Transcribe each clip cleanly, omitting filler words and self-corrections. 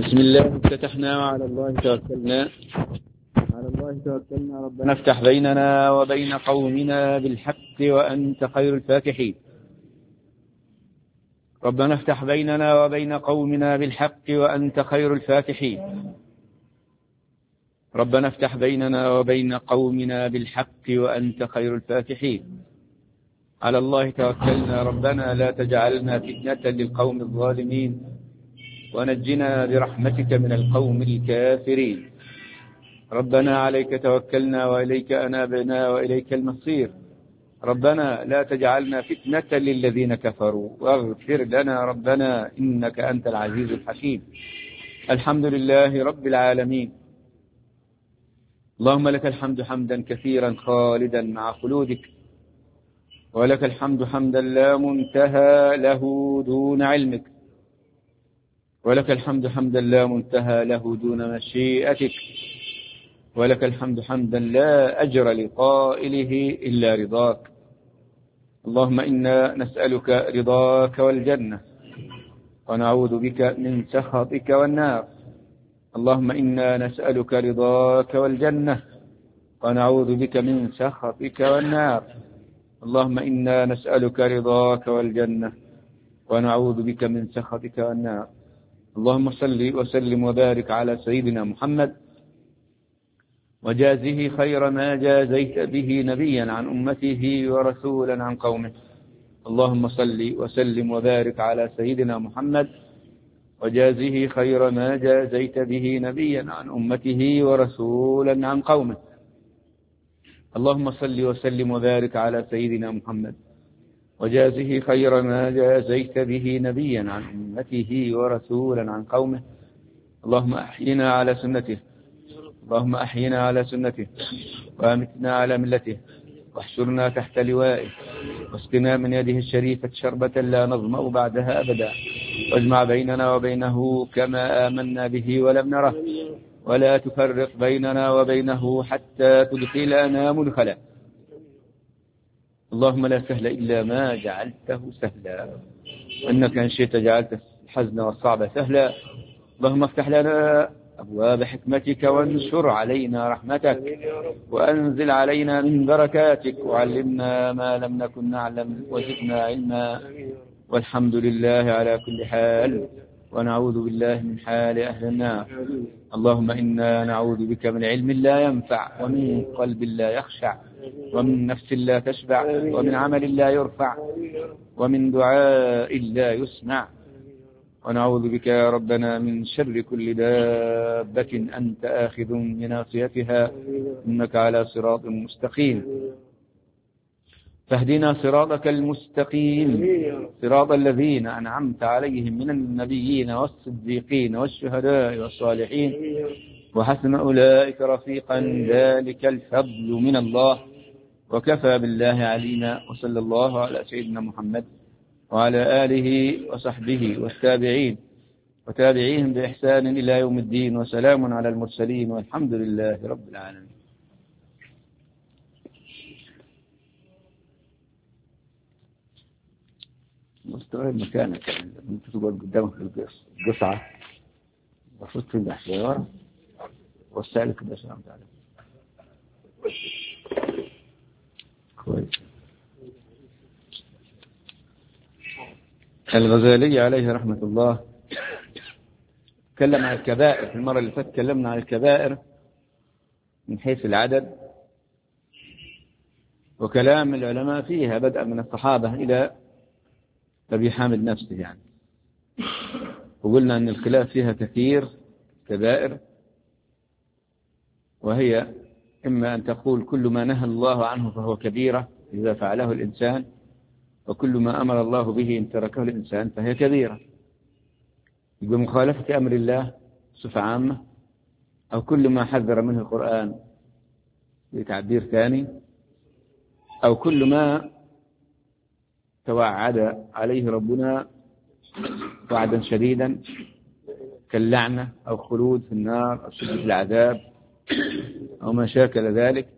بسم الله افتتحنا وعلى الله توكلنا. ربنا افتح بيننا وبين قومنا بالحق وأنت خير الفاتحين. ربنا افتح بيننا وبين قومنا بالحق وأنت خير الفاتحين. ربنا افتح بيننا وبين قومنا بالحق وأنت خير الفاتحين. على الله توكلنا. ربنا لا تجعلنا فتنة للقوم الظالمين ونجنا برحمتك من القوم الكافرين. ربنا عليك توكلنا وإليك أنابنا وإليك المصير. ربنا لا تجعلنا فتنة للذين كفروا واغفر لنا ربنا إنك أنت العزيز الحكيم. الحمد لله رب العالمين. اللهم لك الحمد حمدا كثيرا خالدا مع خلودك، ولك الحمد حمدا لا منتهى له دون علمك، ولك الحمد حمدا لا منتهى له دون مشيئتك، ولك الحمد حمدا لا أجر لقائله إلا رضاك. اللهم إنا نسألك رضاك والجنة ونعوذ بك من سخطك والنار. اللهم إنا نسألك رضاك والجنة ونعوذ بك من سخطك والنار. اللهم إنا نسألك رضاك والجنة ونعوذ بك من سخطك والنار. اللهم صل وسلم وبارك على سيدنا محمد وجازه خير ما جازيت به نبيا عن أمته ورسولا عن قومه. اللهم صل وسلم وبارك على سيدنا محمد وجازه خير ما جازيت به نبيا عن أمته ورسولا عن قومه. اللهم صل وسلم وبارك على سيدنا محمد وجازه خير ما جازيت به نبيا عن أمته ورسولا عن قومه. اللهم أحينا على سنته، اللهم أحينا على سنته وأمتنا على ملته واحشرنا تحت لوائه واسقنا من يده الشريفة شربة لا نظمأ بعدها أبدا، واجمع بيننا وبينه كما آمنا به ولم نره، ولا تفرق بيننا وبينه حتى تدخلنا مدخلا. اللهم لا سهل إلا ما جعلته سهلا، وإنك إن شئت جعلت الحزن والصعب سهلا. اللهم افتح لنا أبواب حكمتك وانشر علينا رحمتك وأنزل علينا من بركاتك وعلمنا ما لم نكن نعلم وزدنا علما. والحمد لله على كل حال، ونعوذ بالله من حال أهل النار. اللهم إنا نعوذ بك من علم لا ينفع ومن قلب لا يخشع ومن نفس لا تشبع ومن عمل لا يرفع ومن دعاء لا يسمع. ونعوذ بك يا ربنا من شر كل دابة أنت آخذ بناصيتها إنك على صراط مستقيم. فاهدنا صراطك المستقيم، صراط الذين أنعمت عليهم من النبيين والصديقين والشهداء والصالحين وحسن أولئك رفيقا، ذلك الفضل من الله وكفى بالله علينا. وصلى الله على سيدنا محمد وعلى آله وصحبه والتابعين وتابعيهم بإحسان إلى يوم الدين، وسلام على المرسلين والحمد لله رب العالمين. مستوعب مكانك، يعني انت تقعد قدامك القصعة المفروض تنجح شوية والسالك السلام عليكم. كويس. الغزالي عليه رحمة الله تكلم عن الكبائر. في المرة اللي فاتت تكلمنا عن الكبائر من حيث العدد وكلام العلماء فيها بدءا من الصحابة إلى أبي حامد نفسه يعني. وقلنا أن الخلاف فيها كثير كبائر، وهي إما أن تقول كل ما نهى الله عنه فهو كبيرة إذا فعله الإنسان، وكل ما أمر الله به إن تركه الإنسان فهي كبيرة بمخالفة أمر الله صفة عامة، أو كل ما حذر منه القرآن بتعبير ثاني، أو كل ما توعد عليه ربنا وعدا شديدا كاللعنة أو خلود في النار أو شدة العذاب أو ما شاكل ذلك.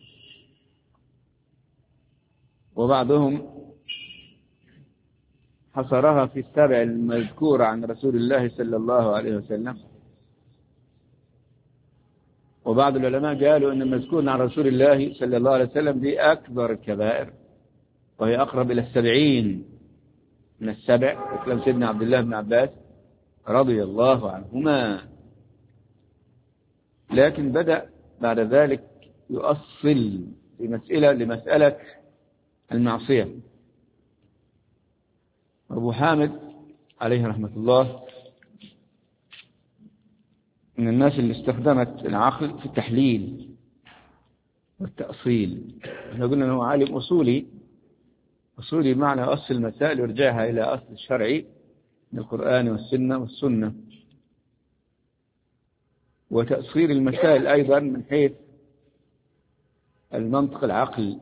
وبعضهم حصرها في السبع المذكورة عن رسول الله صلى الله عليه وسلم، وبعض العلماء قالوا أن المذكور عن رسول الله صلى الله عليه وسلم دي أكبر الكبائر، وهي أقرب إلى 70 من السبع، كلام سيدنا عبد الله بن عباس رضي الله عنهما. لكن بدأ بعد ذلك يؤصل لمسألة المعصية. أبو حامد عليه رحمة الله من الناس اللي استخدمت العقل في التحليل والتأصيل. احنا قلنا أنه عالم أصولي معنى أصل المسائل ويرجعها إلى أصل الشرعي من القرآن والسنة، وتأصيل المسائل أيضا من حيث المنطق العقل.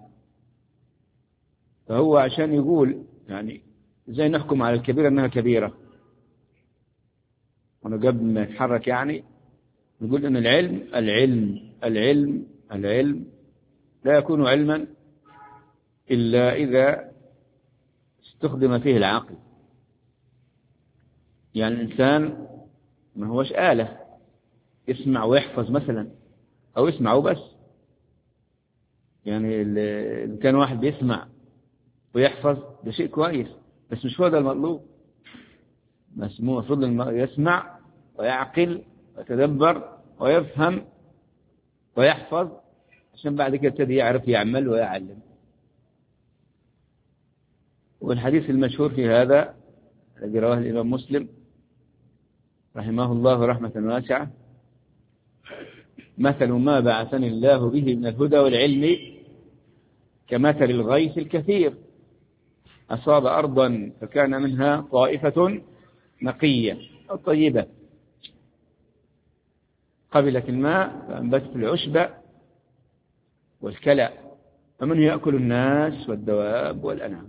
فهو عشان يقول يعني ازاي نحكم على الكبيرة انها كبيرة، قبل ما يتحرك يعني نقول ان العلم لا يكون علما إلا إذا استخدم فيه العقل. يعني الإنسان ما هوش آلة يسمع ويحفظ مثلا، أو يسمع وبس. يعني إن كان واحد بيسمع ويحفظ ده شيء كويس، بس مش هو ده المطلوب. المفروض يسمع ويعقل ويتدبر ويفهم ويحفظ، عشان بعد كده يبتدي يعرف يعمل ويعلم. والحديث المشهور في هذا الذي رواه الإمام مسلم رحمه الله رحمة واسعة: مثل ما بعثني الله به من الهدى والعلم كمثل الغيث الكثير أصاب أرضا فكان منها طائفة نقية أو طيبة قبلت الماء فأنبتت العشب والكلأ فمنه يأكل الناس والدواب والأنعام.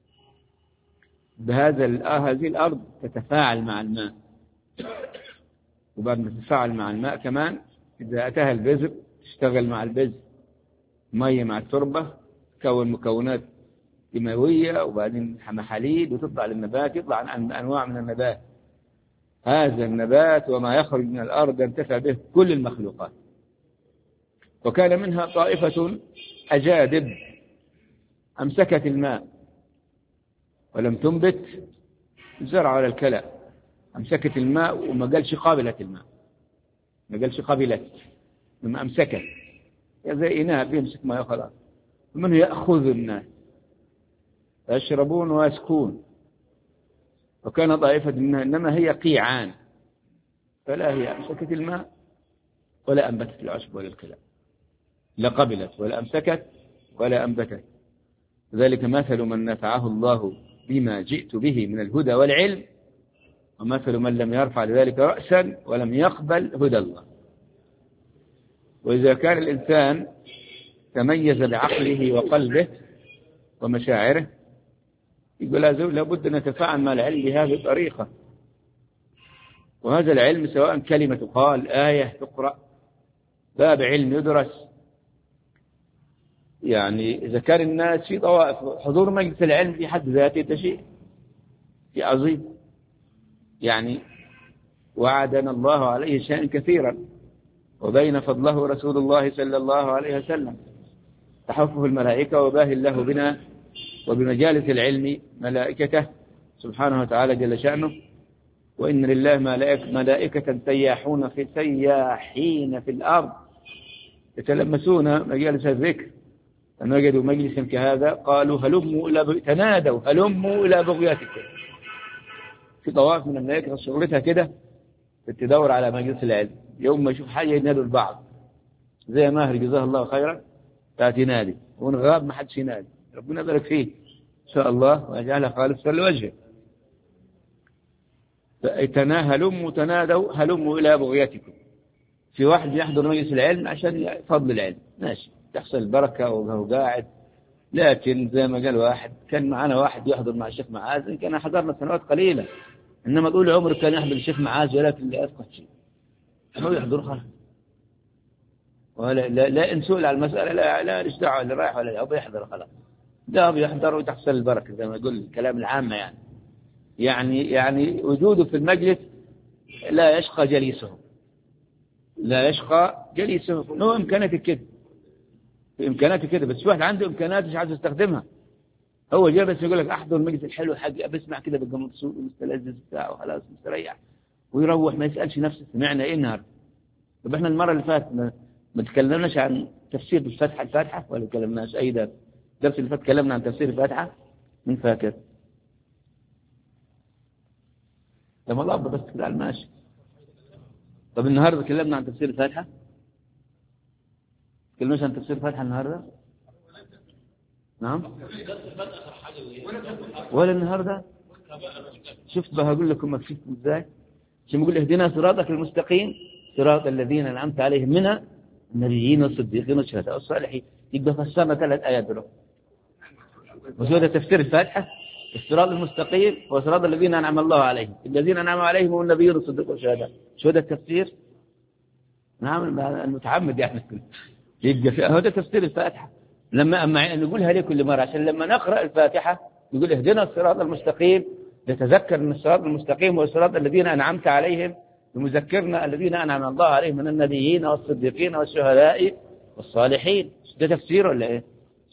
هذه الأرض تتفاعل مع الماء، وبعد ما تتفاعل مع الماء كمان إذا أتاها البذر تشتغل مع البذر، مية مع التربة تكون مكونات كيماوية وبعدين محاليل وتطلع للنبات، يطلع عن أنواع من النبات. هذا النبات وما يخرج من الأرض ينتفع به كل المخلوقات. وكان منها طائفة أجادب أمسكت الماء ولم تنبت الزرع على الكلى، أمسكت الماء وما قالش قابلت الماء، ما قالش قابلت لما أمسكت، زي إناء بيمسك ماء خلاص. ومنه يأخذ الناس يشربون ويسكون. وكان طائفة منها إنما هي قيعان، فلا هي أمسكت الماء ولا أنبتت العشب ولا الكلى، لا قبلت ولا أمسكت ولا أنبتت. ذلك مثل من نفعه الله بما جئت به من الهدى والعلم، ومثل من لم يرفع لذلك رأسا ولم يقبل هدى الله. وإذا كان الإنسان تميز بعقله وقلبه ومشاعره يقول لابد أن نتفاعل مع العلم بهذه الطريقة. وهذا العلم سواء كلمة تقال، آية تقرأ، باب علم يدرس. يعني إذا كان الناس في طوائف، حضور مجلس العلم في حد ذاته ده شيء عظيم. يعني وعدنا الله عليه شيئا كثيرا وبين فضله رسول الله صلى الله عليه وسلم، تحفه الملائكة وباهي الله بنا وبمجالس العلم ملائكته سبحانه وتعالى جل شأنه. وإن لله ملائكة سياحين في الأرض يتلمسون مجالس الذكر، أن وجدوا مجلسا كهذا قالوا تنادوا هلموا إلى بغيتكم. في طواف من الملائكة شغلتها كده تدور على مجلس العلم، يوم ما يشوف حاجة ينادوا البعض، زي ماهر جزاه الله خيرا تأتي نادي، ونغاب ما حدش ينادي. ربنا يبارك فيه إن شاء الله ويجعلها خالصا لوجهه. هلموا تنادوا هلموا إلى بغيتكم. في واحد يحضر مجلس العلم عشان فضل العلم، ماشي، تحصل البركة وهو قاعد. لكن زي ما قال واحد، كان معنا واحد يحضر مع الشيخ معاذ، كان حضرنا سنوات قليلة، إنما طول عمره كان يحضر الشيخ معاذ ولكن لا يفقه شيء. هو يحضر خلاص، لا إن سئل على المسألة لا ليش دعوة اللي رايح ولا لا، هو يحضر خلاص، ده بيحضر وتحصل البركة زي ما يقول الكلام العامة يعني. يعني وجوده في المجلس لا يشقى جليسه، لا يشقى جليسه. له إمكانيات كده، في إمكانيات كده، بس واحد عنده إمكانيات مش عايز يستخدمها. هو جاي بس يقول لك أحضر المجلس الحلو حاجة، بسمع كده ببقى مبسوط ومستلذذ بتاعه وخلاص مستريح، ويروح ما يسألش نفسه سمعنا إيه النهارده. طب إحنا المرة اللي فاتت ما تكلمناش عن تفسير الفاتحة ولا تكلمناش أي درس اللي فات تكلمنا عن تفسير الفاتحة؟ من فاكر؟ لما الله بس كده على الماشي. طب النهارده تكلمنا عن تفسير الفاتحة؟ تكلمناش عن تفسير الفاتحة النهارده؟ نعم. ولا النهارده؟ شفت بقى هقول لكم مكشفتم ازاي؟ عشان يقول اهدنا صراطك المستقيم صراط الذين انعمت عليهم من النبيين والصديقين والشهداء والصالحين. يبقى فسرنا 3 آيات دول. وهذا تفسير الفاتحة، الصراط المستقيم وصراط الذين أنعم الله عليهم، الذين أنعم عليهم هم النبيون والصديقون والشهداء. شو هذا التفسير؟ نعم المتعمد يعني. يبقى هذا تفسير الفاتحة. لما نقولها ليه كل مرة؟ عشان لما نقرأ الفاتحة نقول اهدنا الصراط المستقيم، نتذكر أن الصراط المستقيم هو الصراط الذين أنعمت عليهم، ومذكرنا الذين أنعم الله عليهم من النبيين والصديقين والشهداء والصالحين. ده تفسير ولا إيه؟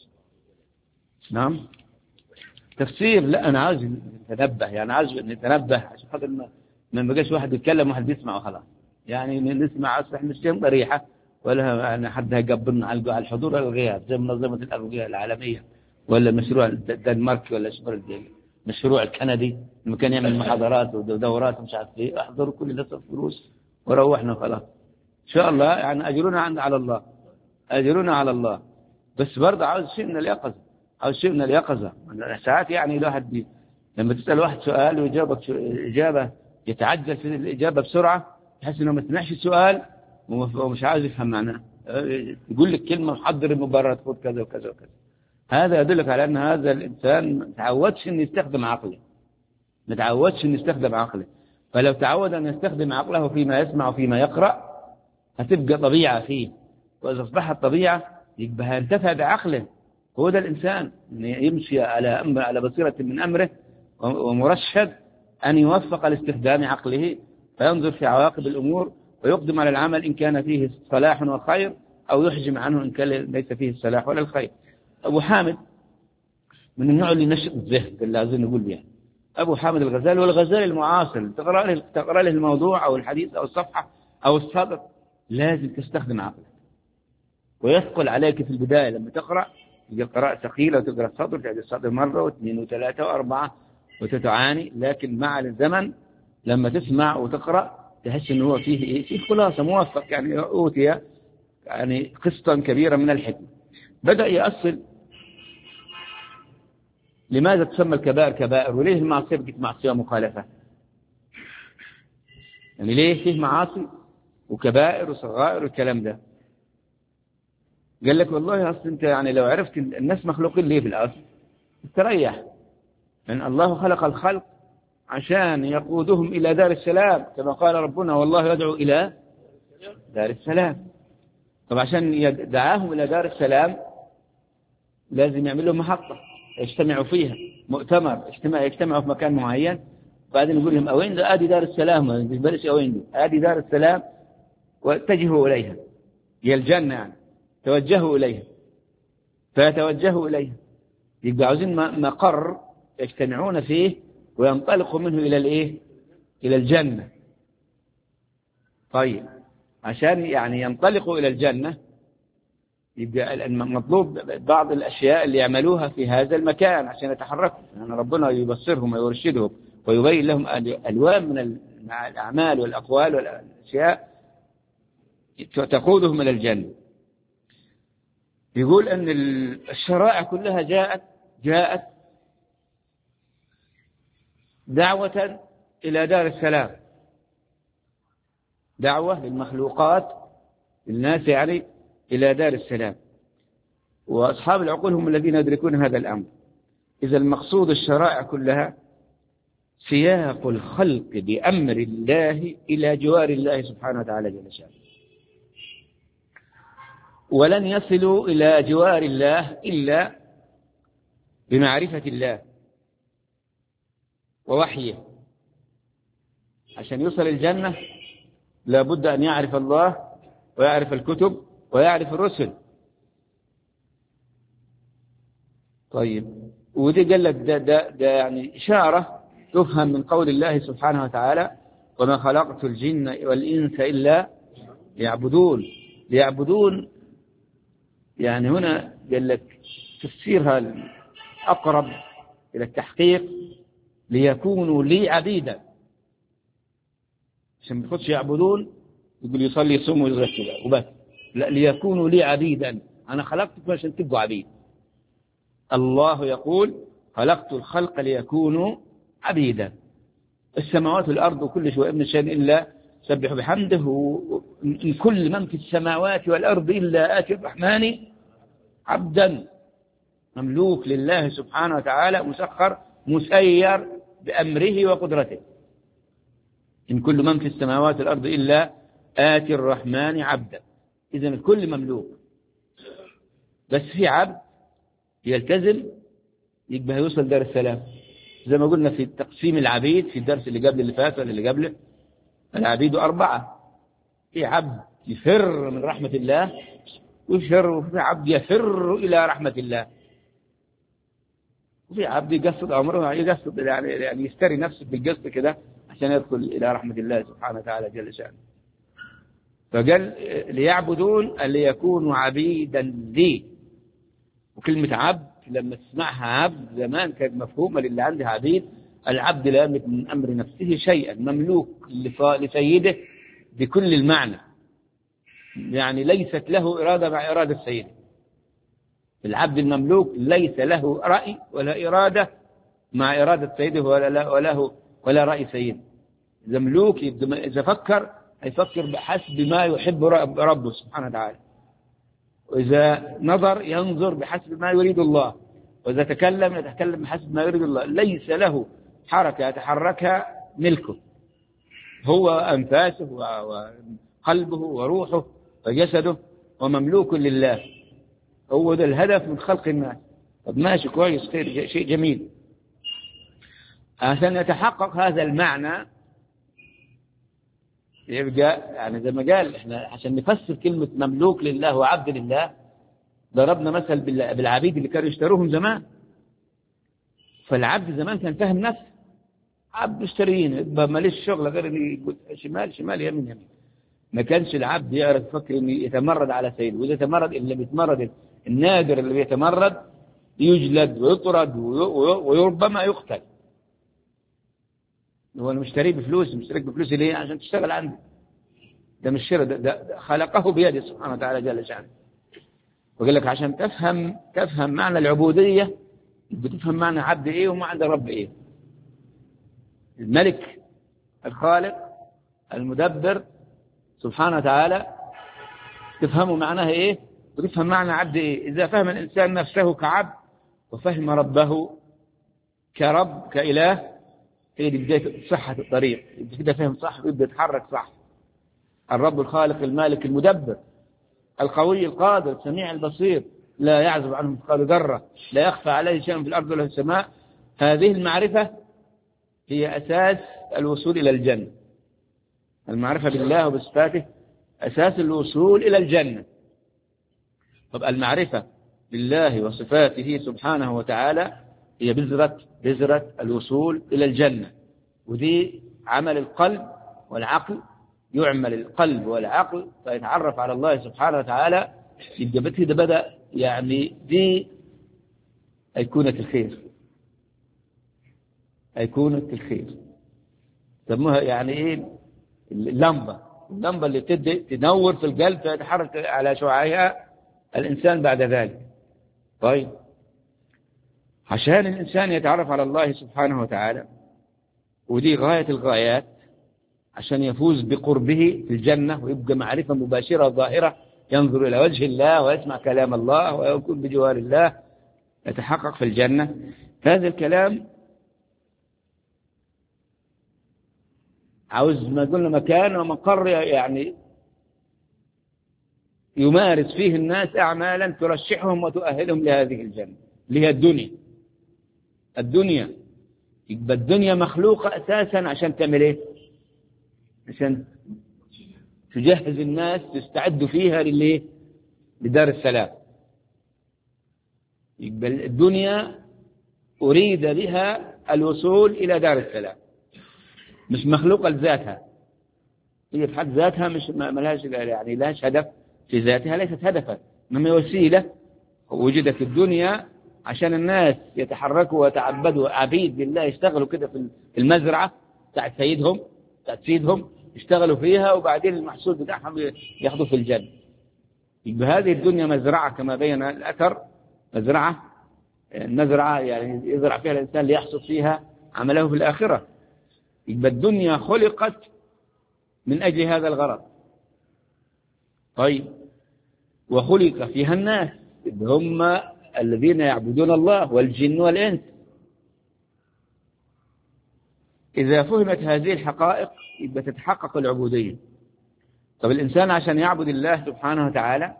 نعم تفسير. لا أنا عاوز نتنبه، يعني عاوز نتنبه عشان خاطر ما بقاش واحد يتكلم واحد بيسمع وخلاص. يعني نسمع أصلح مش تم ريحة ولا يعني حد هيقبلنا على الحضور والغياب زي منظمة الأغذية العالمية ولا مشروع الدنماركي ولا مشروع الكندي لما كان يعمل محاضرات ودورات ومش عارف ايه. احضروا كل ده فلوس وروحنا خلاص. ان شاء الله يعني اجرنا على الله، اجرنا على الله. بس برضه عاوز شيء من اليقظه، عاوز شيء من اليقظه. ساعات يعني الواحد لما تسال واحد سؤال ويجاوبك اجابه يتعجل في الاجابه بسرعه، تحس انه ما سمعش السؤال ومش عاوز يفهم معناه. يقول لك كلمه محضر المبرر تقول كذا وكذا وكذا. هذا يدلك على أن هذا الإنسان ما تعودش أن يستخدم عقله، ما تعودش أن يستخدم عقله. فلو تعود أن يستخدم عقله فيما يسمع وفيما يقرأ هتبقى طبيعة فيه، وإذا أصبحت طبيعة يبقى هينتفع بعقله. هو ده الإنسان يمشي على بصيرة من أمره ومرشد أن يوفق لاستخدام عقله فينظر في عواقب الأمور ويقدم على العمل إن كان فيه صلاح وخير، أو يحجم عنه إن كان ليس فيه الصلاح ولا الخير. أبو حامد من النوع اللي نشط الذهن اللي لازم نقول بها. أبو حامد الغزالي والغزالي المعاصر تقرأ له الموضوع أو الحديث أو الصفحة أو السطر لازم تستخدم عقلك، ويثقل عليك في البداية لما تقرأ قراءة ثقيلة وتقرأ السطر تعيد السطر مرة واثنين وثلاثة وأربعة وتتعاني، لكن مع الزمن لما تسمع وتقرأ تحس إنه هو فيه خلاصة موفق، يعني أوتي يعني قسطا كبيرا من الحكمة. بدأ يأصل لماذا تسمى الكبائر كبائر، وليه المعصية بقت معصية مخالفة؟ يعني ليه فيه معاصي وكبائر وصغائر والكلام ده؟ قال لك والله أصل أنت يعني لو عرفت الناس مخلوقين ليه في الأصل تريح، لأن الله خلق الخلق عشان يقودهم إلى دار السلام كما قال ربنا والله يدعو إلى دار السلام. طب عشان يدعاهم إلى دار السلام لازم يعمل لهم محطة يجتمعوا فيها، مؤتمر يجتمعوا في مكان معين، بعدين يقول لهم أوين ده؟ آدي دار السلام، ما بلش أوين دي، آدي دار السلام واتجهوا إليها، هي الجنة يعني، توجهوا إليها، فيتوجهوا إليها. يبقى عاوزين مقر يجتمعون فيه وينطلقوا منه إلى الإيه؟ إلى الجنة. طيب عشان يعني ينطلقوا إلى الجنة يبقى المطلوب بعض الأشياء اللي يعملوها في هذا المكان عشان يتحركوا، يعني ربنا يبصرهم ويرشدهم ويبين لهم ألوان من الأعمال والأقوال والأشياء تقودهم إلى الجنة. يقول أن الشرائع كلها جاءت دعوة إلى دار السلام، دعوة للمخلوقات الناس يعني إلى دار السلام، وأصحاب العقول هم الذين يدركون هذا الأمر. إذا المقصود الشرائع كلها سياق الخلق بأمر الله إلى جوار الله سبحانه وتعالى جل شأنه، ولن يصلوا إلى جوار الله إلا بمعرفة الله. ووحيه. عشان يوصل الجنة لابد أن يعرف الله ويعرف الكتب ويعرف الرسل. طيب، ودي قال لك ده يعني إشارة تفهم من قول الله سبحانه وتعالى: وما خلقت الجن والإنس إلا ليعبدون. يعني هنا قال لك تفسيرها أقرب إلى التحقيق: ليكونوا لي عبيدا. عشان ما تخش يعبدون يقول يصلي يصوم ويزكي وبس، لا، ليكونوا لي عبيدا. أنا خلقتكم عشان تبقوا عبيد. الله يقول: خلقت الخلق ليكونوا عبيدا. السماوات والأرض وكل شيء من شيء إلا سبح بحمده، إن كل من في السماوات والأرض إلا آتي الرحمن عبدا. مملوك لله سبحانه وتعالى، مسخر مسير بأمره وقدرته. إن كل من في السماوات والأرض إلا آتي الرحمن عبدا. إذن الكل مملوك، بس في عبد يلتزم يبقى يوصل دار السلام. زي ما قلنا في تقسيم العبيد في الدرس اللي قبل اللي فات ولا اللي قبله: العبيد 4. في عبد يفر من رحمة الله وفي عبد يفر إلى رحمة الله، وفي عبد يقصد أمره، يقصد يعني يستري نفسه بالقصد كده عشان يدخل إلى رحمة الله سبحانه وتعالى جل شأنه. فقال: ليعبدون اللي يكونوا عبيدا لي. وكلمة عبد لما تسمعها عبد زمان كانت مفهومة للي عنده عبيد. العبد لا يملك من أمر نفسه شيئا، مملوك لسيده بكل المعنى، يعني ليست له إرادة مع إرادة سيده. العبد المملوك ليس له رأي ولا إرادة مع إرادة سيده ولا رأي سيده. إذا مملوك إذا فكر يفكر بحسب ما يحب ربه سبحانه وتعالى، وإذا نظر ينظر بحسب ما يريد الله، وإذا تكلم يتكلم بحسب ما يريد الله. ليس له حركة يتحركها ملكه، هو أنفاسه وقلبه وروحه وجسده ومملوك لله. هو ده الهدف من خلق الناس. طب ماشي، كويس، خير، شيء جميل. عشان يتحقق هذا المعنى يبقى يعني زي ما قال احنا عشان نفسر كلمة مملوك لله وعبد لله ضربنا مثل بالعبيد اللي كانوا يشتروهم زمان. فالعبد زمان كان فاهم نفسه، عبد اشتريين ماليش شغل غير اني يقول شمال شمال يمين يمين. ما كانش العبد يعرف يفكر انه يتمرد على سيده، واذا تمرد اللي بيتمرد النادر اللي بيتمرد يجلد ويطرد وربما يقتل. هو المشتري بفلوس، مشترك بفلوس ليه؟ عشان تشتغل عنده. ده مش شراء، ده خلقه بيده سبحانه وتعالى جل شأنه. وقال لك عشان تفهم معنى العبودية بتفهم معنى عبد ايه ومعنى رب ايه. الملك الخالق المدبر سبحانه وتعالى تفهموا معناها ايه وتفهم معنى عبد ايه. اذا فهم الانسان نفسه كعبد وفهم ربه كرب كإله، هي دي بداية صحة الطريق. يبقى كده فهم صح ويبدأ يتحرك صح. الرب الخالق المالك المدبر القوي القادر السميع البصير، لا يعزب عنه مثقال ذرة، لا يخفى عليه شيء في الأرض ولا في السماء. هذه المعرفة هي أساس الوصول إلى الجنة. المعرفة بالله وبصفاته أساس الوصول إلى الجنة. طب المعرفة بالله وصفاته سبحانه وتعالى هي بذرة الوصول إلى الجنة. ودي عمل القلب والعقل. يعمل القلب والعقل فيتعرف على الله سبحانه وتعالى. يبقى كده بدأ يعني دي أيقونة الخير. أيقونة الخير سموها يعني إيه؟ اللمبة اللي تنور في القلب فيتحرك على شعاعها الإنسان بعد ذلك. طيب، عشان الإنسان يتعرف على الله سبحانه وتعالى، ودي غاية الغايات، عشان يفوز بقربه في الجنة ويبقى معرفة مباشرة ظاهرة، ينظر إلى وجه الله ويسمع كلام الله ويكون بجوار الله، يتحقق في الجنة. هذا الكلام عاوز ما قلنا مكان ومقر، يعني يمارس فيه الناس أعمالا ترشحهم وتؤهلهم لهذه الجنة اللي هي الدنيا. يبقى الدنيا مخلوقة أساسا عشان تعمل إيه؟ عشان تجهز الناس تستعدوا فيها لدار السلام. يبقى الدنيا أريد بها الوصول إلى دار السلام، مش مخلوقة لذاتها، هي في حد ذاتها مش ملهاش يعني لهاش هدف في ذاتها، ليست هدفا، إنما وسيلة وجدت الدنيا عشان الناس يتحركوا ويتعبدوا عبيد لله، يشتغلوا كده في المزرعة بتاعت سيدهم يشتغلوا فيها، وبعدين المحصول بتاعهم ياخذوا في الجنة. يبقى هذه الدنيا مزرعة كما بين الأثر، مزرعة يعني يزرع فيها الإنسان ليحصد فيها عمله في الآخرة. يبقى الدنيا خلقت من أجل هذا الغرض. طيب، وخلق فيها الناس هم الذين يعبدون الله والجن والإنس. إذا فهمت هذه الحقائق يبقى تتحقق العبودية. طب الإنسان عشان يعبد الله سبحانه وتعالى،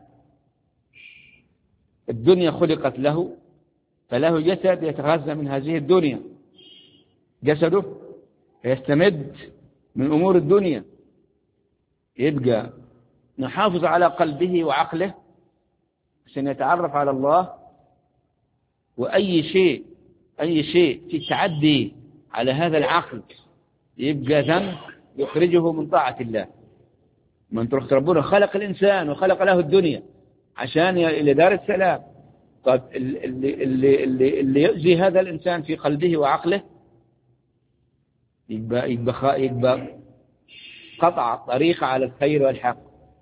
الدنيا خلقت له، فله جسد يتغذى من هذه الدنيا، جسده يستمد من أمور الدنيا، يبقى نحافظ على قلبه وعقله عشان يتعرف على الله. وأي شيء في تعدي على هذا العقل يبقى ذنب يخرجه من طاعة الله. من تروح ربنا خلق الإنسان وخلق له الدنيا عشان إلى دار السلام. طب اللي يؤذي هذا الإنسان في قلبه وعقله يبقى قطع الطريق على الخير والحق،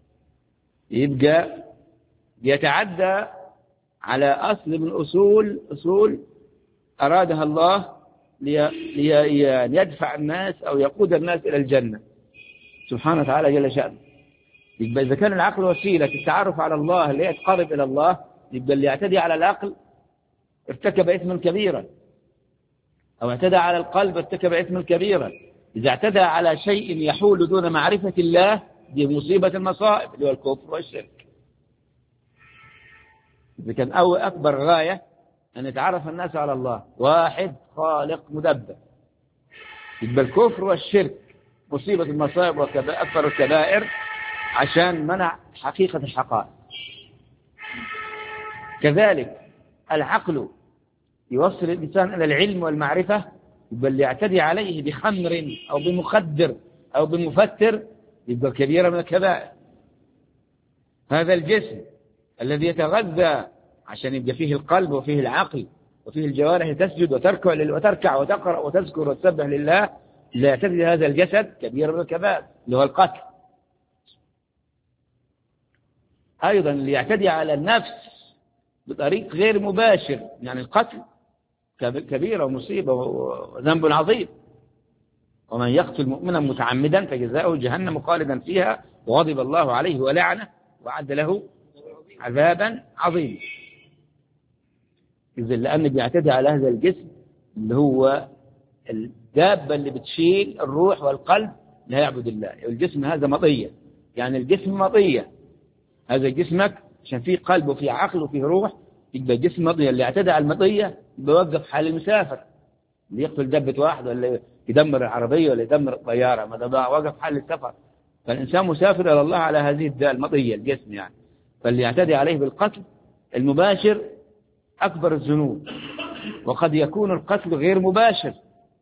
يبقى يتعدى على أصل من أصول أرادها الله ليدفع الناس أو يقود الناس إلى الجنة سبحانه وتعالى جل شأنه. يبقى إذا كان العقل وسيلة التعرف على الله اللي يتقرب إلى الله، يبقى اللي يعتدي على العقل ارتكب إثما كبيرا، أو اعتدى على القلب ارتكب إثما كبيرا. إذا اعتدى على شيء يحول دون معرفة الله، دي مصيبة المصائب اللي هو الكفر والشرك. إذا كان أكبر غاية أن يتعرف الناس على الله واحد خالق مدبر، يبقى الكفر والشرك مصيبة المصائب وأكبر الكبائر عشان منع حقيقة الحقائق. كذلك العقل يوصل الإنسان إلى العلم والمعرفة، يبقى اللي يعتدي عليه بخمر أو بمخدر أو بمفتر يبقى كبيرة من الكبائر. هذا الجسم الذي يتغذى عشان يبقى فيه القلب وفيه العقل وفيه الجوارح تسجد وتركع وتقرأ وتذكر وتسبح لله، لا يعتدي هذا الجسد كبيرة من الكبائر اللي هو القتل. أيضا اللي يعتدي على النفس بطريق غير مباشر، يعني القتل كبيرة ومصيبة وذنب عظيم. ومن يقتل مؤمنا متعمدا فجزاؤه جهنم خالدا فيها وغضب الله عليه ولعنه وأعد له عذابا عظيما. إذا لأنه بيعتدي على هذا الجسم اللي هو الدابة اللي بتشيل الروح والقلب لا يعبد الله. الجسم هذا مطية، يعني الجسم مطية، هذا جسمك عشان فيه قلب وفيه عقل وفيه روح، يبقى جسم مطية. اللي اعتدى على المطية بيوقف حال المسافر، اللي يقتل دبة واحد ولا يدمر العربية ولا يدمر الطيارة، ما ده وقف حال السفر. فالإنسان مسافر إلى الله على هذه المطية الجسم يعني. فاللي يعتدي عليه بالقتل المباشر أكبر الذنوب. وقد يكون القتل غير مباشر،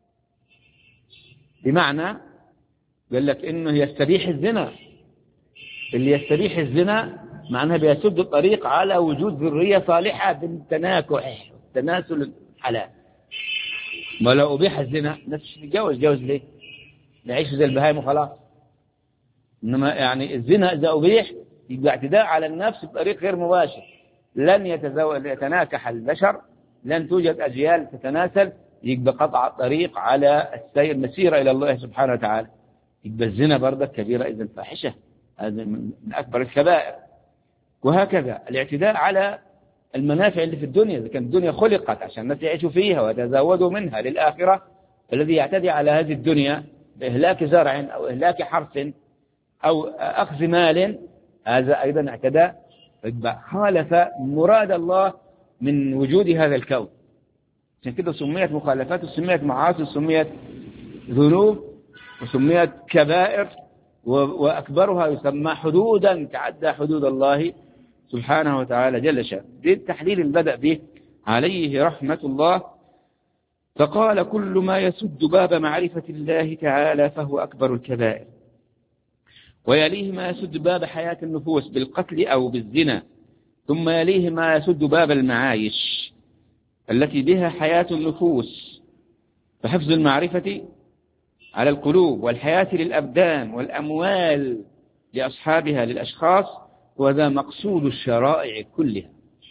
بمعنى قال لك إنه يستبيح الزنا. اللي يستبيح الزنا معناه بيسد الطريق على وجود ذرية صالحة بالتناكح والتناسل الحلال. ما لو أبيح الزنا نفس جوز ليه؟ نعيش زي البهايم وخلاص. إنما يعني الزنا إذا أبيح يبقى اعتداء على النفس بطريق غير مباشر. لن يتناكح البشر، لن توجد أجيال تتناسل، يبقى قطع الطريق على السير مسيرة إلى الله سبحانه وتعالى. يبقى الزنا برضه كبيرة إذن فاحشة، هذا من أكبر الكبائر. وهكذا الاعتداء على المنافع اللي في الدنيا، إذا كانت الدنيا خلقت عشان الناس يعيشوا فيها ويتزودوا منها للآخرة، الذي يعتدي على هذه الدنيا بإهلاك زرع أو إهلاك حرث أو أخذ مال، هذا أيضا اعتداء، خالف مراد الله من وجود هذا الكون عشان كده سميت مخالفات وسميت معاصي وسميت ذنوب وسميت كبائر، وأكبرها يسمى حدودا تعدى حدود الله سبحانه وتعالى جل شأنه. دي التحليل اللي بدأ به عليه رحمة الله. فقال: كل ما يسد باب معرفة الله تعالى فهو أكبر الكبائر، ويليه ما يسد باب حياة النفوس بالقتل أو بالزنا، ثم يليه ما يسد باب المعايش التي بها حياة النفوس، فحفظ المعرفة على القلوب والحياة للأبدان والأموال لأصحابها للأشخاص، وذا مقصود الشرائع كلها.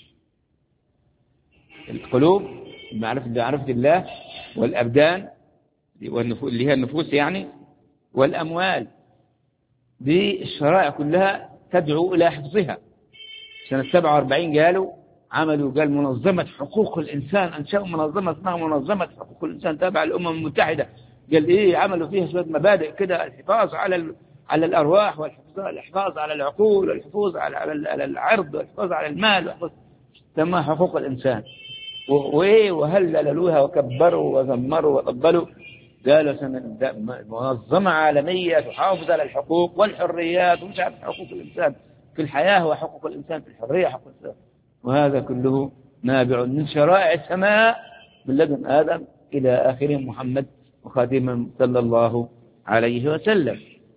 القلوب معرفة الله، والأبدان اللي هي النفوس يعني، والأموال، دي الشرائع كلها تدعو إلى حفظها. سنة 47 قال منظمة حقوق الإنسان، أنشأوا منظمة اسمها منظمة حقوق الإنسان تابعة للأمم المتحدة. قال عملوا فيها شوية مبادئ كده: الحفاظ على الأرواح، والحفاظ على العقول، والحفاظ على العرض، والحفاظ على المال، تسمى حقوق الإنسان. وهللوها وكبروا وذمروا وقبلوا. قالوا منظمة عالمية تحافظ على الحقوق والحريات، ومش عارف حقوق الإنسان في الحياة وحقوق الإنسان في الحرية حقوق الإنسان. وهذا كله نابع من شرائع السماء من لدن آدم إلى آخرهم محمد وخاتمهم صلى الله عليه وسلم.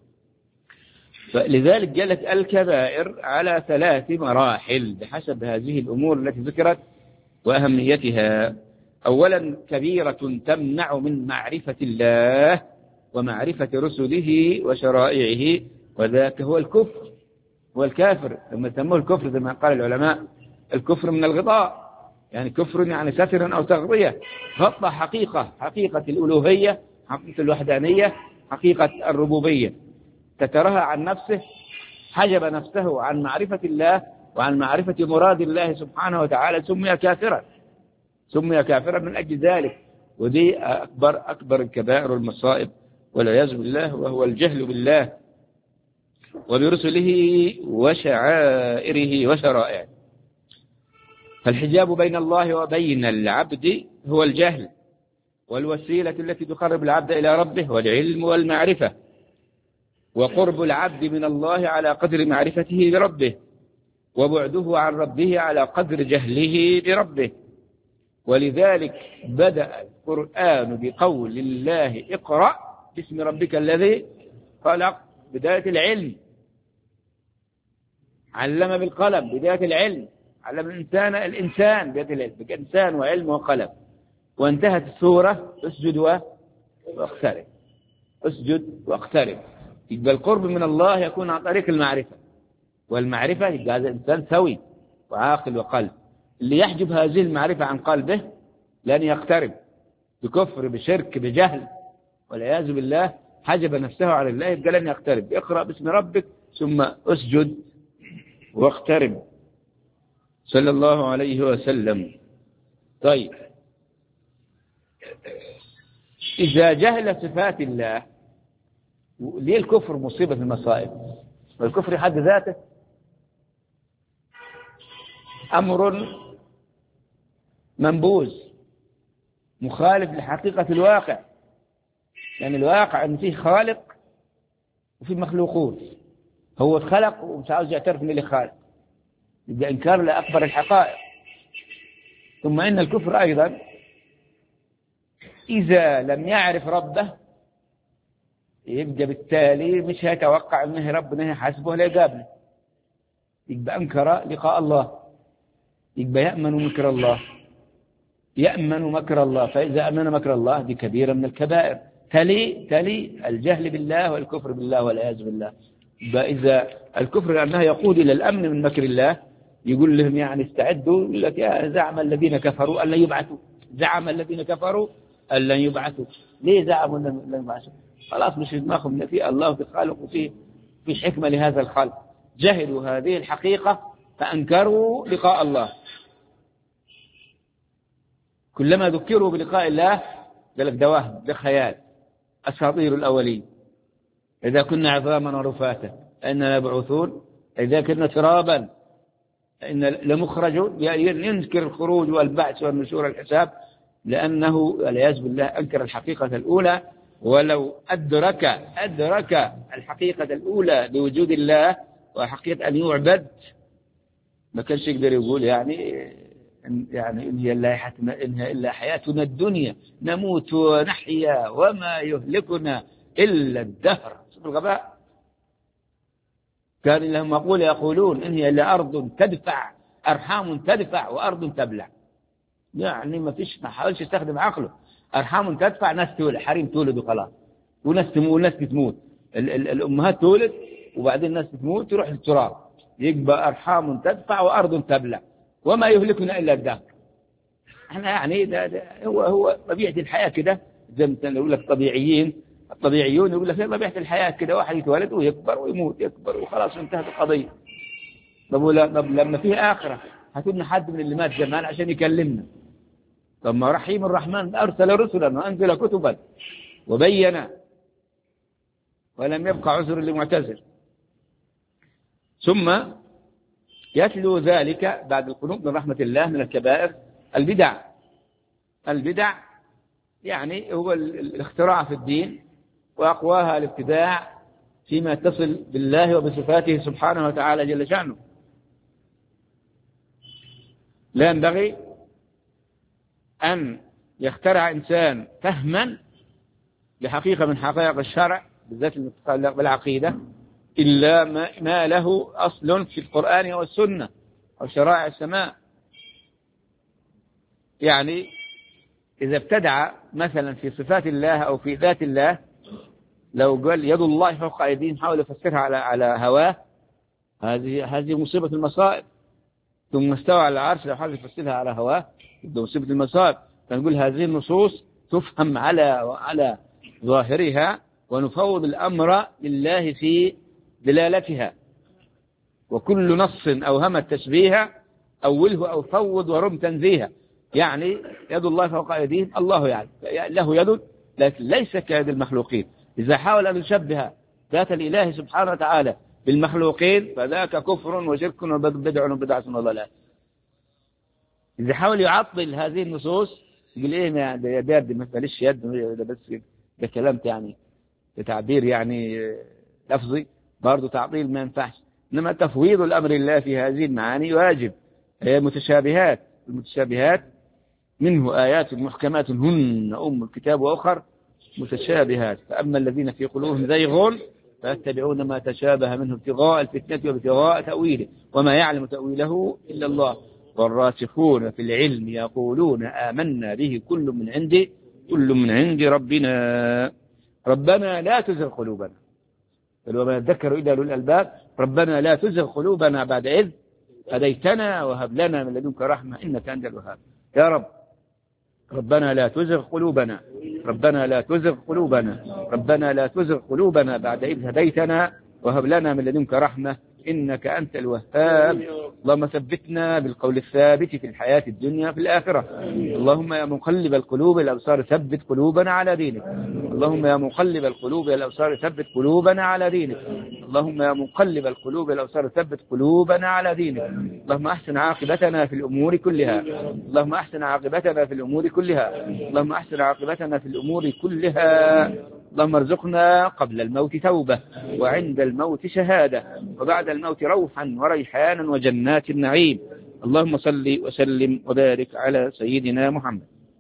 فلذلك قالت الكبائر على 3 مراحل بحسب هذه الأمور التي ذكرت وأهميتها. أولا: كبيرة تمنع من معرفة الله ومعرفة رسله وشرائعه، وذاك هو الكفر والكافر. لما سموه الكفر زي ما قال العلماء: الكفر من الغطاء، يعني كفر يعني ستر أو تغطية، غطى حقيقة الألوهية، حقيقة الوحدانية، حقيقة الربوبية، تترها عن نفسه، حجب نفسه عن معرفة الله وعن معرفة مراد الله سبحانه وتعالى، سمي كافرا من أجل ذلك. ودي أكبر الكبائر والمصائب والعياذ بالله، وهو الجهل بالله وبرسله وشعائره وشرائعه. فالحجاب بين الله وبين العبد هو الجهل، والوسيلة التي تقرب العبد إلى ربه والعلم والمعرفة، وقرب العبد من الله على قدر معرفته بربه، وبعده عن ربه على قدر جهله بربه. ولذلك بدأ القرآن بقول الله: اقرأ باسم ربك الذي خلق، بداية العلم. علم بالقلم، بداية العلم. علم الإنسان بداية العلم، إنسان وعلم وقلم. وانتهت السورة: اسجد واقترب. اسجد واقترب. يبقى القرب من الله يكون عن طريق المعرفة، والمعرفة يبقى هذا الإنسان سوي وعاقل وقلب. اللي يحجب هذه المعرفة عن قلبه لن يقترب، بكفر بشرك بجهل والعياذ بالله، حجب نفسه على الله، يبقى لن يقترب. اقرأ باسم ربك ثم اسجد واقترب، صلى الله عليه وسلم. طيب، إذا جهل صفات الله، ليه الكفر مصيبة المصائب؟ والكفر حد ذاته أمر منبوذ مخالف لحقيقة الواقع. يعني الواقع أن فيه خالق وفيه مخلوقون، هو اتخلق ومش عاوز يعترف إنه اللي خالق، يبقى إنكار لأكبر الحقائق. ثم إن الكفر أيضا إذا لم يعرف ربه يبقى بالتالي مش هيتوقع أنه ربنا يحاسبه ولا يقابله، يبقى أنكر لقاء الله، يبقى يأمن مكر الله، يأمن مكر الله. فإذا أمن مكر الله دي كبيرة من الكبائر، تلي الجهل بالله والكفر بالله والعياذ بالله. إذا الكفر لأنه يقود إلى الأمن من مكر الله، يقول لهم يعني استعدوا، يقول لك يا زعم الذين كفروا أن لن يبعثوا، زعم الذين كفروا أن لن يبعثوا. ليه زعموا أن لن يبعثوا؟ خلاص مش في دماغهم في الله في خالق وفي حكمة لهذا الخلق. جهلوا هذه الحقيقة فأنكروا لقاء الله. كلما ذكروا بلقاء الله قال لك ده وهم، ده خيال، أساطير الأولين. إذا كنا عظاما ورفاتا أننا مبعوثون، إذا كنا ترابا إن لمخرجون. ينكر الخروج والبعث والنشور والحساب، لأنه والعياذ بالله أنكر الحقيقة الأولى. ولو أدرك الحقيقة الأولى لوجود الله وحقيقة أن يعبد ما كانش يقدر يقول يعني إن هي إلا حياتنا الدنيا نموت ونحيا وما يهلكنا إلا الدهر. شوف الغباء. كان لهم مقولة يقولون إن هي إلا أرض تدفع، أرحام تدفع وأرض تبلع. يعني ما حاولش يستخدم عقله. أرحام تدفع، ناس تولد، حريم تولد وخلاص، وناس تموت. الأمهات تولد وبعدين الناس تموت تروح للتراب. يبقى أرحام تدفع وأرض تبلع وما يهلكنا إلا الدهر. احنا يعني ده هو طبيعة الحياة كده. زي ما يقول لك الطبيعيون يقول لك طبيعة الحياة كده، واحد يتولد ويكبر ويموت، يكبر وخلاص انتهت القضية. طب لما فيه آخرة هتقولنا حد من اللي مات زمان عشان يكلمنا. طب ما رحيم الرحمن أرسل رسلا وأنزل كتبا وبين ولم يبقى عذر لمعتذر. ثم يتلو ذلك بعد القنوط من رحمة الله من الكبائر البدع يعني هو الاختراع في الدين، وأقواها الابتداع فيما يتصل بالله وبصفاته سبحانه وتعالى جل شأنه. لا ينبغي أن يخترع إنسان فهما لحقيقة من حقائق الشرع بالذات المتعلق بالعقيدة إلا ما له أصل في القرآن والسنة أو شرائع السماء. يعني إذا ابتدع مثلا في صفات الله أو في ذات الله، لو قال يد الله فوق أيديهم حاول يفسرها على هواه، هذه مصيبة المصائب. ثم استوى على العرش لو حاول يفسرها على هواه يبقى مصيبة المصائب. فنقول هذه النصوص تفهم على ظاهرها، ونفوض الأمر لله في دلالتها. وكل نص أوهم التشبيه أوله أو فوض ورم تنزيها. يعني يد الله فوق أيديهم، الله يعني له يد لكن ليس كيد المخلوقين. إذا حاول أن يشبه ذات الإله سبحانه وتعالى بالمخلوقين فذاك كفر وشرك وبدعة وضلال. إذا حاول يعطل هذه النصوص يقول إيه ده يد ما فيش يد، ده بس ده كلام يعني تعبير يعني لفظي، برضه تعطيل ما ينفعش. إنما تفويض الأمر لله في هذه المعاني واجب. هي المتشابهات منه آيات محكمات هن أم الكتاب وأخر متشابهات. فأما الذين في قلوبهم زيغ فيتبعون ما تشابه منه ابتغاء الفتنة وابتغاء تأويله وما يعلم تأويله إلا الله والراسخون في العلم يقولون آمنا به كل من عند ربنا لا تزغ قلوبنا. وما يذكر إلا أولو الألباب. ربنا لا تزغ قلوبنا بعد إذ هديتنا وهب لنا من لدنك رحمة إنك أنت الوهاب. يا رب ربنا لا تزغ قلوبنا، ربنا لا تزغ قلوبنا، ربنا لا تزغ قلوبنا بعد إذ هديتنا وهب لنا من لدنك رحمة إنك أنت الوهاب. اللهم ثبتنا بالقول الثابت في الحياة الدنيا في الآخرة. اللهم يا مقلب القلوب الأبصار ثبت قلوبنا على دينك. اللهم يا مقلب القلوب الأبصار ثبت قلوبنا على دينك. اللهم يا مقلب القلوب الأبصار ثبت قلوبنا على دينك. اللهم أحسن عاقبتنا في الأمور كلها. اللهم أحسن عاقبتنا في الأمور كلها. اللهم أحسن عاقبتنا في الأمور كلها. اللهم ارزقنا قبل الموت توبة وعند الموت شهادة وبعد الموت روحا وريحانا وجنات النعيم. اللهم صل وسلم وبارك على سيدنا محمد.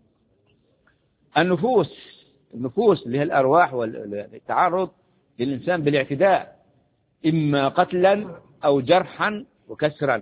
النفوس اللي هي الأرواح والتعرض للإنسان بالاعتداء إما قتلا أو جرحا وكسرا.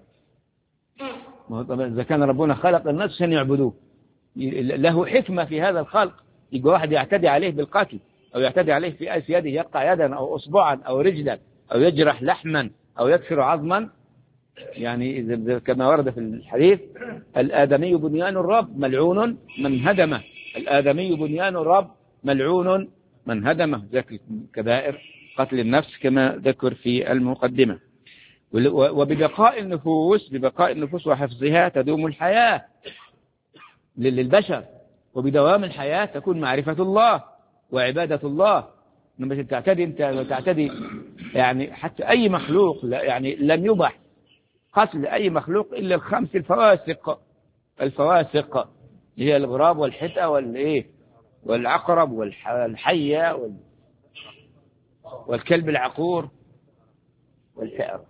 إذا كان ربنا خلق الناس عشان يعبدوه له حكمة في هذا الخلق. يبقى واحد يعتدي عليه بالقتل أو يعتدي عليه في يده يقطع يدا أو أصبعا أو رجلا أو يجرح لحما أو يكسر عظما. يعني كما ورد في الحديث الآدمي بنيان الرب ملعون من هدمه. الآدمي بنيان الرب ملعون من هدمه. ذكر كبائر قتل النفس كما ذكر في المقدمة. وببقاء النفوس وحفظها تدوم الحياة للبشر. وبدوام الحياة تكون معرفة الله وعبادة الله. لما تعتدي يعني حتى أي مخلوق يعني لم يبح قتل أي مخلوق إلا الخمس الفواسق هي الغراب والحتة والإيه والعقرب والحية والكلب العقور والفأر.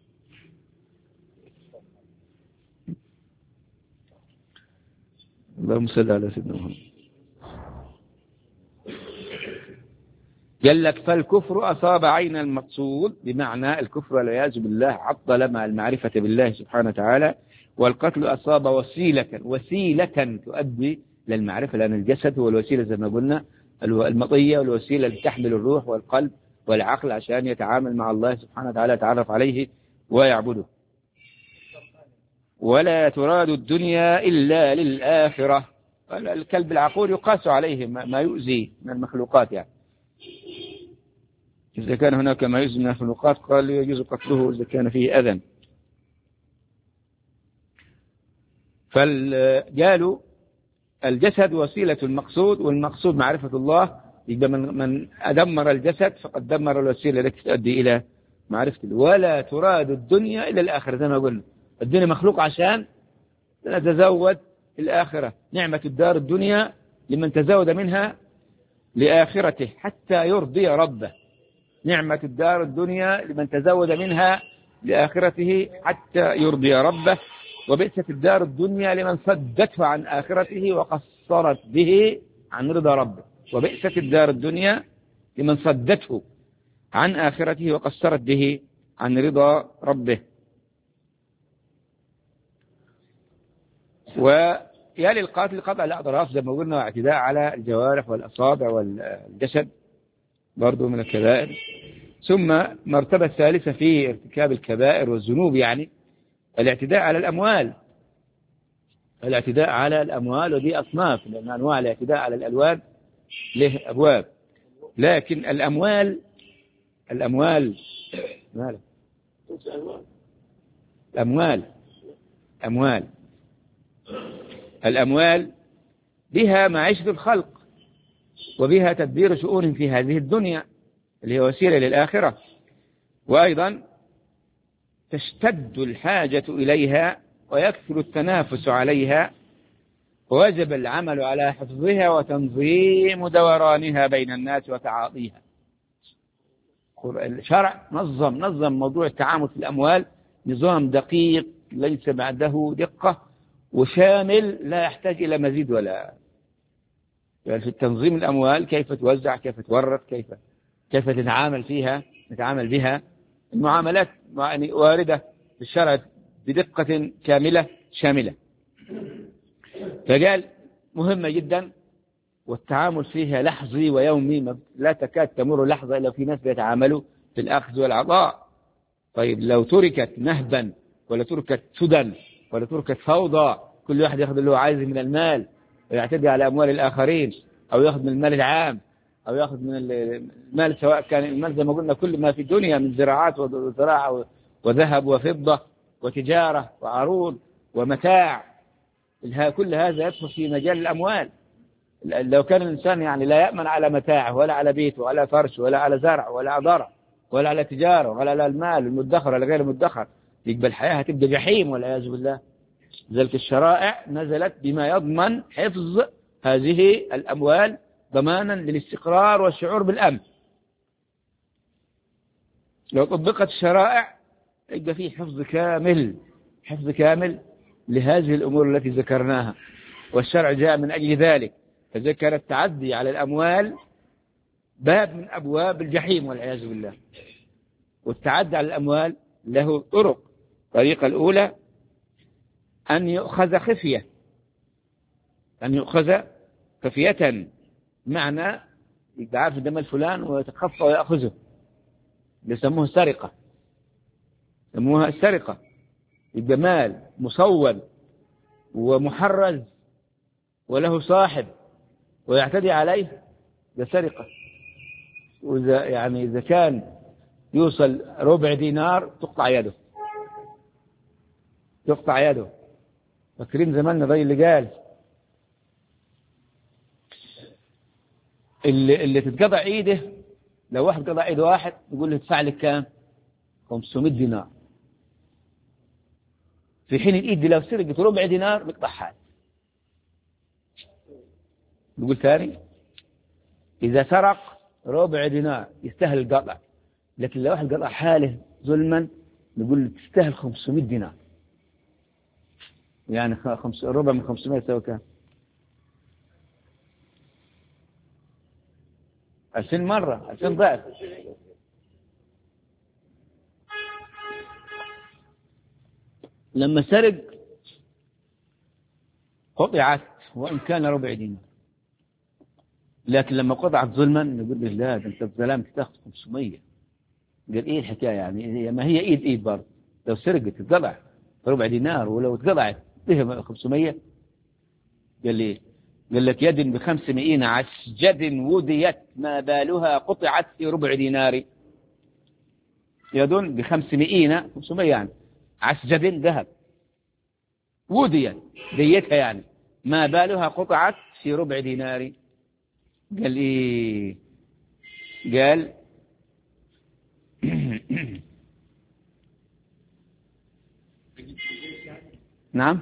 اللهم صل على سيدنا محمد. قال لك فالكفر أصاب عين المقصود، بمعنى الكفر والعياذ بالله عطل مع المعرفة بالله سبحانه وتعالى، والقتل أصاب وسيلة تؤدي للمعرفة، لأن الجسد هو الوسيلة زي ما قلنا المطية، والوسيلة اللي تحمل الروح والقلب والعقل عشان يتعامل مع الله سبحانه وتعالى، يتعرف عليه ويعبده. ولا تراد الدنيا إلا للآخرة. الكلب العقور يقاس عليه ما يؤذي من المخلوقات، يعني إذا كان هناك ما يؤذي من المخلوقات قال يجوز قتله إذا كان فيه أذى. فقالوا الجسد وسيلة المقصود، والمقصود معرفة الله. يبقى من أدمر الجسد فقد دمر الوسيلة التي تؤدي إلى معرفة الله. ولا تراد الدنيا إلا الآخرة، زي ما قلنا الدنيا مخلوق عشان نتزود الآخرة. نعمة الدار الدنيا لمن تزود منها لآخرته حتى يرضي ربه. نعمة الدار الدنيا لمن تزود منها لآخرته حتى يرضي ربه. وبئست الدار الدنيا لمن صدته عن آخرته وقصرت به عن رضا ربه. وبئست الدار الدنيا لمن صدته عن آخرته وقصرت به عن رضا ربه. ويلي القاتل قطع الأطراف زي ما قلنا، واعتداء على الجوارح والأصابع والجسد برضو من الكبائر. ثم مرتبة ثالثة في ارتكاب الكبائر والذنوب، يعني الاعتداء على الأموال. الاعتداء على الأموال، ودي أصناف، لأن أنواع الاعتداء على الألوان له أبواب. لكن الأموال ماله؟ الأموال بها معيشة الخلق، وبها تدبير شؤونهم في هذه الدنيا اللي هي وسيلة للآخرة. وأيضا تشتد الحاجة إليها ويكثر التنافس عليها، ووجب العمل على حفظها وتنظيم دورانها بين الناس وتعاطيها. الشرع نظم موضوع التعامل في الأموال نظام دقيق ليس بعده دقة، وشامل لا يحتاج إلى مزيد ولا يعني في التنظيم الأموال، كيف توزع، كيف تورث، كيف نتعامل بها. المعاملات يعني واردة في الشرع بدقة كاملة شاملة. فقال مهمة جدا، والتعامل فيها لحظي ويومي، لا تكاد تمر لحظة إلا في ناس بيتعاملوا في الأخذ والعطاء. طيب لو تركت نهبا، ولا تركت سدى، ولا تركت فوضى، كل واحد يأخذ اللي هو عايزه من المال ويعتدي على أموال الآخرين، أو يأخذ من المال العام، أو يأخذ من المال، سواء كان المال زي ما قلنا كل ما في الدنيا من زراعات وزراعة وذهب وفضة وتجارة وعروض ومتاع، كل هذا يدخل في مجال الأموال. لو كان الإنسان يعني لا يأمن على متاعه ولا على بيته ولا فرش ولا على زرع ولا على ضرع ولا على تجارة ولا على المال المدخر ولا غير المدخر، يقبل الحياة هتبقى جحيم والعياذ بالله. ذلك الشرائع نزلت بما يضمن حفظ هذه الأموال ضمانا للاستقرار والشعور بالأمن. لو طبقت الشرائع يبقى فيه حفظ كامل لهذه الأمور التي ذكرناها، والشرع جاء من أجل ذلك. فذكر التعدي على الأموال باب من أبواب الجحيم والعياذ بالله. والتعدي على الأموال له طرق. الطريقة الأولى أن يؤخذ خفية، معنى يبقى عارف دم الفلان ويتخفى ويأخذه، يسموه سرقة، يسموها السرقة. يبقى مال مصون ومحرز وله صاحب ويعتدي عليه، ده سرقة. وإذا يعني إذا كان يوصل ربع دينار تقطع يده. فاكرين زماننا زي اللي قال اللي تتقطع ايده، لو واحد قطع ايد واحد يقول له ادفع لك كام؟ 500 دينار. في حين الايد دي لو سرقت ربع دينار بيقطعها. نقول ثاني، إذا سرق ربع دينار يستاهل القطع، لكن لو واحد قطع حاله ظلما نقول تستاهل 500 دينار. يعني ربع من 500 يساوي كام؟ 2000 مرة، 2000 ضعف. لما سرق قطعت وإن كان ربع دينار، لكن لما قطعت ظلما نقول له لا، ده أنت بظلام تاخذ 500. قال إيه الحكاية يعني؟ ما هي إيد برضه، لو سرقت تقطع ربع دينار، ولو اتقطعت بها 500. قال لي، قال لك يد ب500 عسجد وديت ما بالها قطعت في ربع دينار. يد ب500 500 يعني عسجد ذهب، وديت ديتها يعني ما بالها قطعت في ربع دينار. قال إيه؟ قال نعم.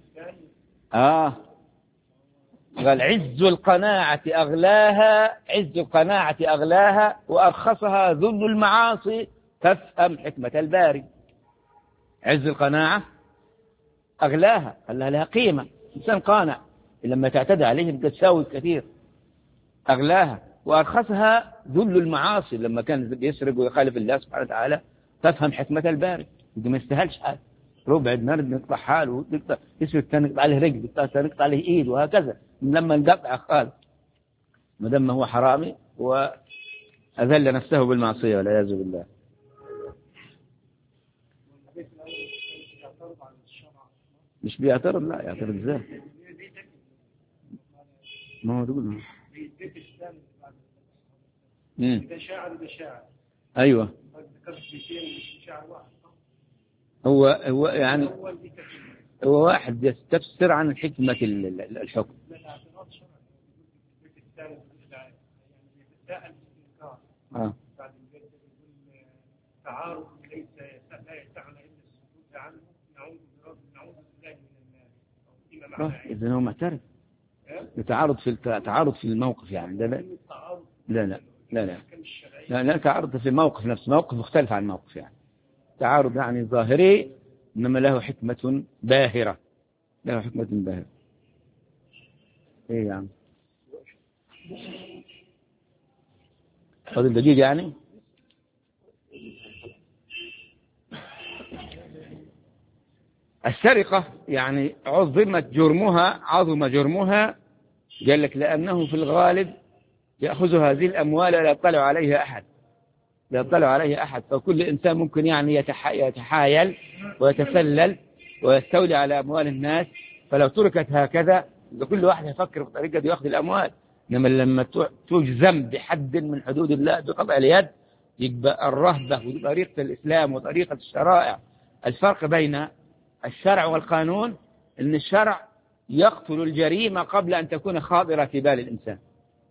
قال عز القناعة أغلاها، عز القناعة أغلاها وأرخصها ذل المعاصي، تفهم حكمة الباري. عز القناعة أغلاها، خلاها لها قيمة، إنسان قانع لما تعتدى عليه تساوي كثير. أغلاها وأرخصها ذل المعاصي، لما كان يسرق ويخالف الله سبحانه وتعالى تفهم حكمة الباري. ما يستاهلش حاجة، ربع دينار نقطع حاله، يسرق كان نقطع عليه رجل، نقطع عليه إيد، وهكذا. لما نقطع خالص ما دام هو حرامي وأذل نفسه بالمعصية والعياذ بالله. مش بيعترض، لا يعترض ازاي؟ ما هو تقول ايوه، هو يعني هو واحد يستفسر عن حكمة الحكم. تعارض ليس لا يسعنا الا السكوت عنه، نعوذ بالله من النار. اذا هو معترف تعارض في الموقف يعني. لا تعارض في الموقف نفسه، موقف مختلف عن موقف يعني. تعارض يعني ظاهري، انما له حكمة باهرة، له حكمة باهرة. ايه يعني فاضل دقيقة يعني. السرقة يعني عظم جرمها. قال لك لأنه في الغالب يأخذ هذه الأموال لا يطلع عليها أحد، فكل إنسان ممكن يعني يتحايل ويتسلل ويستولي على أموال الناس. فلو تركت هكذا كل واحد يفكر في طريقة يأخذ الأموال. إنما لما تجزم بحد من حدود الله بقطع اليد، يبقى الرهبة وطريقة الإسلام وطريقة الشرائع. الفرق بين الشرع والقانون أن الشرع يقتل الجريمة قبل أن تكون خاطرة في بال الإنسان.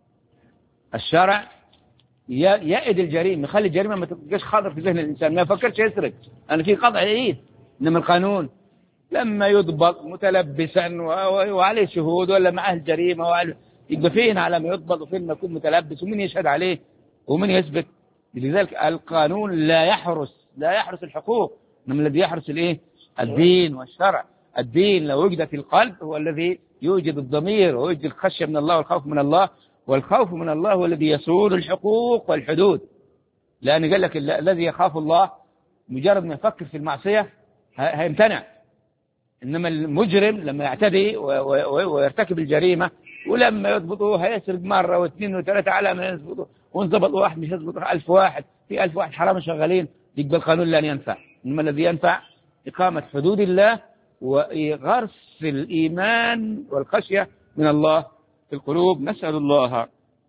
الشرع يأيد الجريمة، يخلي الجريمة ما تبقاش خاطر في ذهن الإنسان، ما يفكرش يسرق، أنا في قطع اليد. إنما القانون لما يضبط متلبسا وعليه شهود ولا معه الجريمة يبقى فين على ما يضبط وفين ما يكون متلبس ومن يشهد عليه ومن يثبت. لذلك القانون لا يحرس الحقوق، إنما الذي يحرس الايه؟ الدين والشرع. الدين لو وجد في القلب هو الذي يوجد الضمير ويوجد الخشية من الله والخوف من الله، والخوف من الله هو الذي يصون الحقوق والحدود. لأن قال لك الذي يخاف الله مجرد ما يفكر في المعصية هيمتنع. إنما المجرم لما يعتدي ويرتكب الجريمة ولما يضبطوه هيسرق مرة واثنين وثلاثة على ما يضبطوه، وانضبط واحد مش يضبط 1000 واحد، في 1000 واحد حرام شغالين، يقبل القانون لن ينفع. إنما الذي ينفع إقامة حدود الله وغرس الإيمان والخشية من الله في القلوب. نسأل الله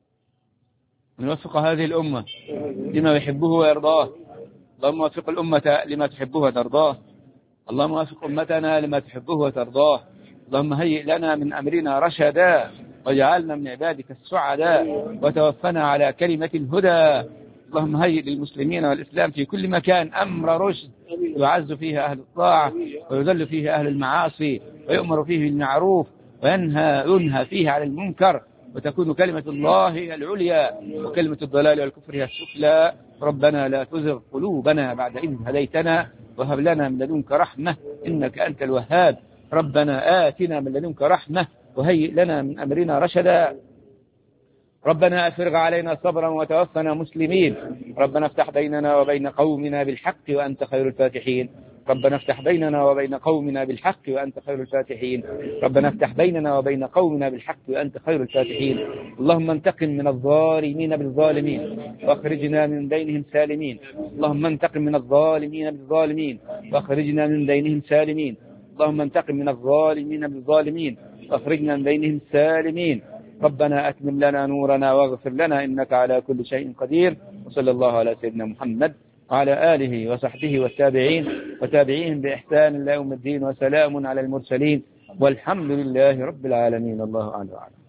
أن يوفق هذه الأمة لما يحبه ويرضاه. اللهم وفق الأمة لما تحبه وترضاه. اللهم وفق أمتنا لما تحبه وترضاه. اللهم هيئ لنا من أمرنا رشدا واجعلنا من عبادك السعداء وتوفنا على كلمة الهدى. اللهم هيئ للمسلمين والإسلام في كل مكان أمر رشد يعز فيه أهل الطاعة ويذل فيه أهل المعاصي، ويؤمر فيه بالمعروف وينهى فيه عن المنكر، وتكون كلمة الله هي العليا وكلمة الضلال والكفر هي السفلى. ربنا لا تزغ قلوبنا بعد إذ هديتنا وهب لنا من لدنك رحمة إنك أنت الوهاب. ربنا آتنا من لدنك رحمة وهيئ لنا من أمرنا رشدا. ربنا أفرغ علينا صبرا وتوفنا مسلمين. ربنا افتح بيننا وبين قومنا بالحق وأنت خير الفاتحين. ربنا افتح بيننا وبين قومنا بالحق وأنت خير الفاتحين. ربنا افتح بيننا وبين قومنا بالحق وأنت خير الفاتحين. اللهم انتقم من الظالمين بالظالمين واخرجنا من بينهم سالمين. اللهم انتقم من الظالمين بالظالمين واخرجنا من بينهم سالمين. اللهم انتقم من الظالمين بالظالمين واخرجنا من بينهم سالمين. ربنا أتمم لنا نورنا واغفر لنا إنك على كل شيء قدير. وصلى الله على سيدنا محمد وعلى آله وصحبه والتابعين وتابعيهم بإحسان إلى يوم الدين. وسلام على المرسلين والحمد لله رب العالمين. الله أعلم.